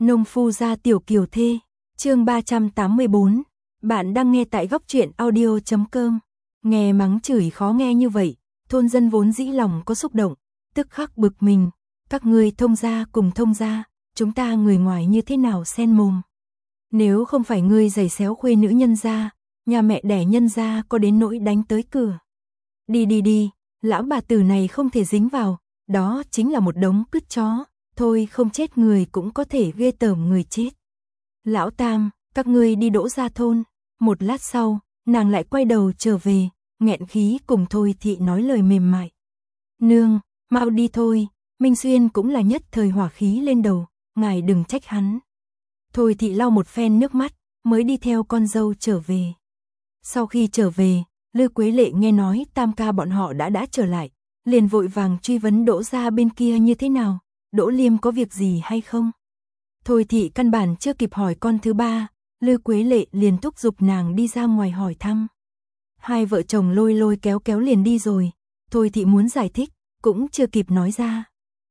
Nông phu gia tiểu kiều thê, chương 384. Bạn đang nghe tại góc truyện audio.com. Nghe mắng chửi khó nghe như vậy, thôn dân vốn dĩ lòng có xúc động, tức khắc bực mình. Các ngươi thông gia cùng thông gia, chúng ta người ngoài như thế nào xen mồm. Nếu không phải ngươi giày xéo khuê nữ nhân gia, nhà mẹ đẻ nhân gia có đến nỗi đánh tới cửa. Đi, lão bà tử này không thể dính vào, đó chính là một đống cứt chó. Thôi không chết người cũng có thể ghê tởm người chết. Lão Tam, các ngươi đi đỗ ra thôn. Một lát sau, nàng lại quay đầu trở về, nghẹn khí cùng Thôi Thị nói lời mềm mại. Nương, mau đi thôi, Minh Xuyên cũng là nhất thời hỏa khí lên đầu, ngài đừng trách hắn. Thôi Thị lau một phen nước mắt, mới đi theo con dâu trở về. Sau khi trở về, Lư Quế Lệ nghe nói Tam ca bọn họ đã trở lại, liền vội vàng truy vấn Đỗ gia bên kia như thế nào. Đỗ Liêm có việc gì hay không? Thôi Thị căn bản chưa kịp hỏi con thứ ba, Lư Quế Lệ liền thúc giục nàng đi ra ngoài hỏi thăm. Hai vợ chồng lôi kéo liền đi rồi, Thôi Thị muốn giải thích, cũng chưa kịp nói ra.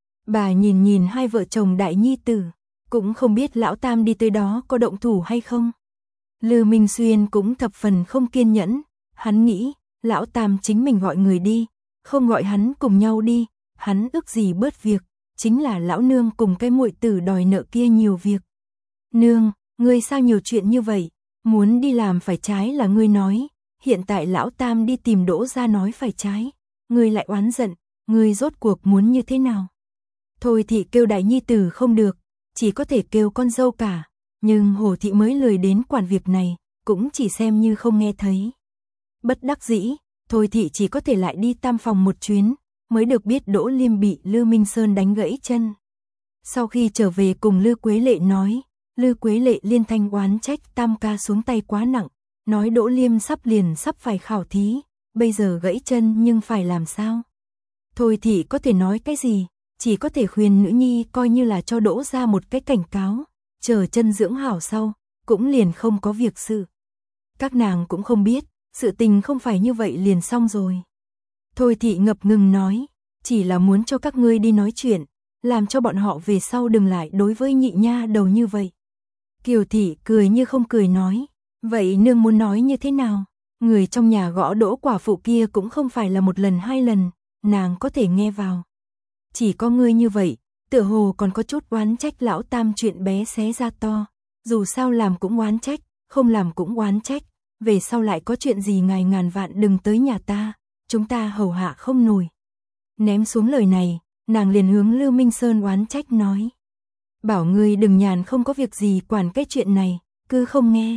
Bà nhìn hai vợ chồng đại nhi tử, cũng không biết lão Tam đi tới đó có động thủ hay không. Lư Minh Xuyên cũng thập phần không kiên nhẫn, hắn nghĩ, lão Tam chính mình gọi người đi, không gọi hắn cùng nhau đi, hắn ước gì bớt việc. Chính là lão nương cùng cái muội tử đòi nợ kia nhiều việc. Nương, ngươi sao nhiều chuyện như vậy, muốn đi làm phải trái là ngươi nói, hiện tại lão Tam đi tìm Đỗ gia nói phải trái, ngươi lại oán giận, ngươi rốt cuộc muốn như thế nào? Thôi Thị kêu đại nhi tử không được, chỉ có thể kêu con dâu cả, nhưng Hồ Thị mới lười đến quản việc này, cũng chỉ xem như không nghe thấy. Bất đắc dĩ, Thôi Thị chỉ có thể lại đi Tam phòng một chuyến. Mới được biết Đỗ Liêm bị Lư Minh Sơn đánh gãy chân. Sau khi trở về cùng Lư Quế Lệ nói, Lư Quế Lệ liên thanh oán trách Tam ca xuống tay quá nặng, nói Đỗ Liêm sắp phải khảo thí, bây giờ gãy chân nhưng phải làm sao? Thôi thì có thể nói cái gì, chỉ có thể khuyên nữ nhi coi như là cho Đỗ ra một cái cảnh cáo, chờ chân dưỡng hảo sau, cũng liền không có việc sự. Các nàng cũng không biết, sự tình không phải như vậy liền xong rồi. Thôi Thị ngập ngừng nói, chỉ là muốn cho các ngươi đi nói chuyện, làm cho bọn họ về sau đừng lại đối với nhị nha đầu như vậy. Kiều Thị cười như không cười nói, vậy nương muốn nói như thế nào? Người trong nhà gõ Đỗ quả phụ kia cũng không phải là một lần hai lần, nàng có thể nghe vào. Chỉ có ngươi như vậy, tựa hồ còn có chút oán trách lão Tam chuyện bé xé ra to, dù sao làm cũng oán trách, không làm cũng oán trách, về sau lại có chuyện gì ngài ngàn vạn đừng tới nhà ta. Chúng ta hầu hạ không nổi. Ném xuống lời này, nàng liền hướng Lư Minh Sơn oán trách nói. Bảo ngươi đừng nhàn không có việc gì quản cái chuyện này, cứ không nghe.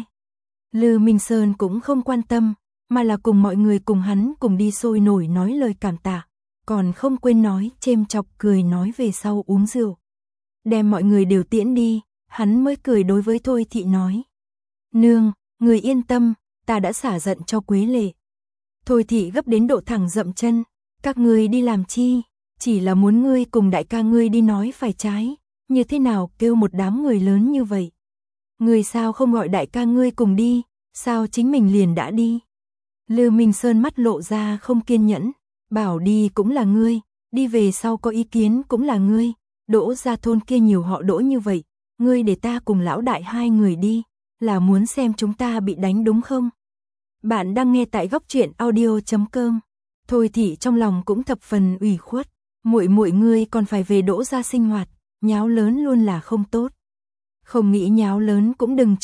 Lư Minh Sơn cũng không quan tâm, mà là cùng mọi người cùng hắn cùng đi sôi nổi nói lời cảm tạ, còn không quên nói chêm chọc cười nói về sau uống rượu. Đem mọi người đều tiễn đi, hắn mới cười đối với Thôi Thị nói. Nương, người yên tâm, ta đã xả giận cho Quế Lệ. Thôi Thị gấp đến độ thẳng dậm chân, các ngươi đi làm chi, chỉ là muốn ngươi cùng đại ca ngươi đi nói phải trái, như thế nào kêu một đám người lớn như vậy. Ngươi sao không gọi đại ca ngươi cùng đi, sao chính mình liền đã đi. Lư Minh Sơn mắt lộ ra không kiên nhẫn, bảo đi cũng là ngươi, đi về sau có ý kiến cũng là ngươi, Đỗ ra thôn kia nhiều họ Đỗ như vậy, ngươi để ta cùng lão đại hai người đi, là muốn xem chúng ta bị đánh đúng không? Bạn đang nghe tại góc truyện audio.com. Thôi Thị trong lòng cũng thập phần ủy khuất, muội ngươi còn phải về Đỗ gia sinh hoạt, nháo lớn luôn là không tốt. Không nghĩ nháo lớn cũng đừng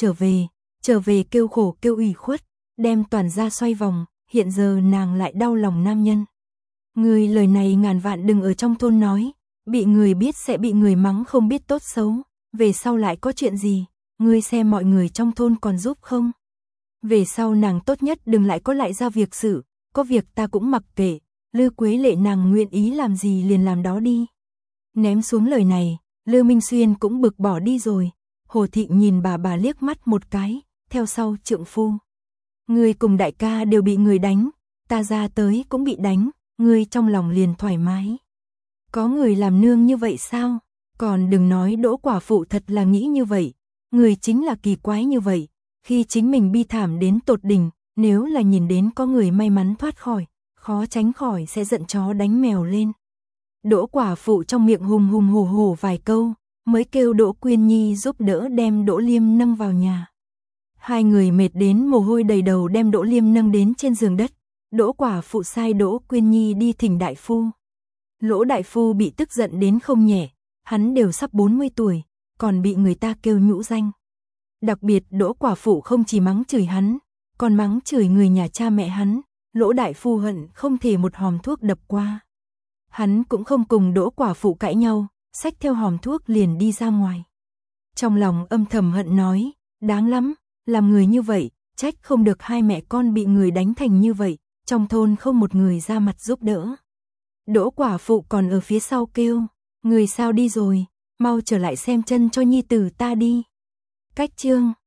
trở về kêu khổ kêu ủy khuất, đem toàn gia xoay vòng, hiện giờ nàng lại đau lòng nam nhân. Ngươi lời này ngàn vạn đừng ở trong thôn nói, bị người biết sẽ bị người mắng không biết tốt xấu, về sau lại có chuyện gì, ngươi xem mọi người trong thôn còn giúp không? Về sau nàng tốt nhất đừng lại có lại ra việc sự, có việc ta cũng mặc kệ, Lư Quế Lệ nàng nguyện ý làm gì liền làm đó đi. Ném xuống lời này, Lư Minh Xuyên cũng bực bỏ đi rồi, Hồ Thị nhìn bà liếc mắt một cái, theo sau trượng phu. Ngươi cùng đại ca đều bị người đánh, ta ra tới cũng bị đánh, ngươi trong lòng liền thoải mái. Có người làm nương như vậy sao? Còn đừng nói Đỗ quả phụ thật là nghĩ như vậy, người chính là kỳ quái như vậy. Khi chính mình bi thảm đến tột đỉnh, nếu là nhìn đến có người may mắn thoát khỏi, khó tránh khỏi sẽ giận chó đánh mèo lên. Đỗ quả phụ trong miệng hùng hùng hổ hổ vài câu, mới kêu Đỗ Quyên Nhi giúp đỡ đem Đỗ Liêm nâng vào nhà. Hai người mệt đến mồ hôi đầy đầu đem Đỗ Liêm nâng đến trên giường đất. Đỗ quả phụ sai Đỗ Quyên Nhi đi thỉnh đại phu. Lỗ đại phu bị tức giận đến không nhẹ, hắn đều sắp 40 tuổi, còn bị người ta kêu nhũ danh. Đặc biệt Đỗ quả phụ không chỉ mắng chửi hắn, còn mắng chửi người nhà cha mẹ hắn. Lỗ đại phu hận không thể một hòm thuốc đập qua. Hắn cũng không cùng Đỗ quả phụ cãi nhau, xách theo hòm thuốc liền đi ra ngoài. Trong lòng âm thầm hận nói, đáng lắm, làm người như vậy, trách không được hai mẹ con bị người đánh thành như vậy, trong thôn không một người ra mặt giúp đỡ. Đỗ quả phụ còn ở phía sau kêu, người sao đi rồi, mau trở lại xem chân cho nhi tử ta đi. Cách chương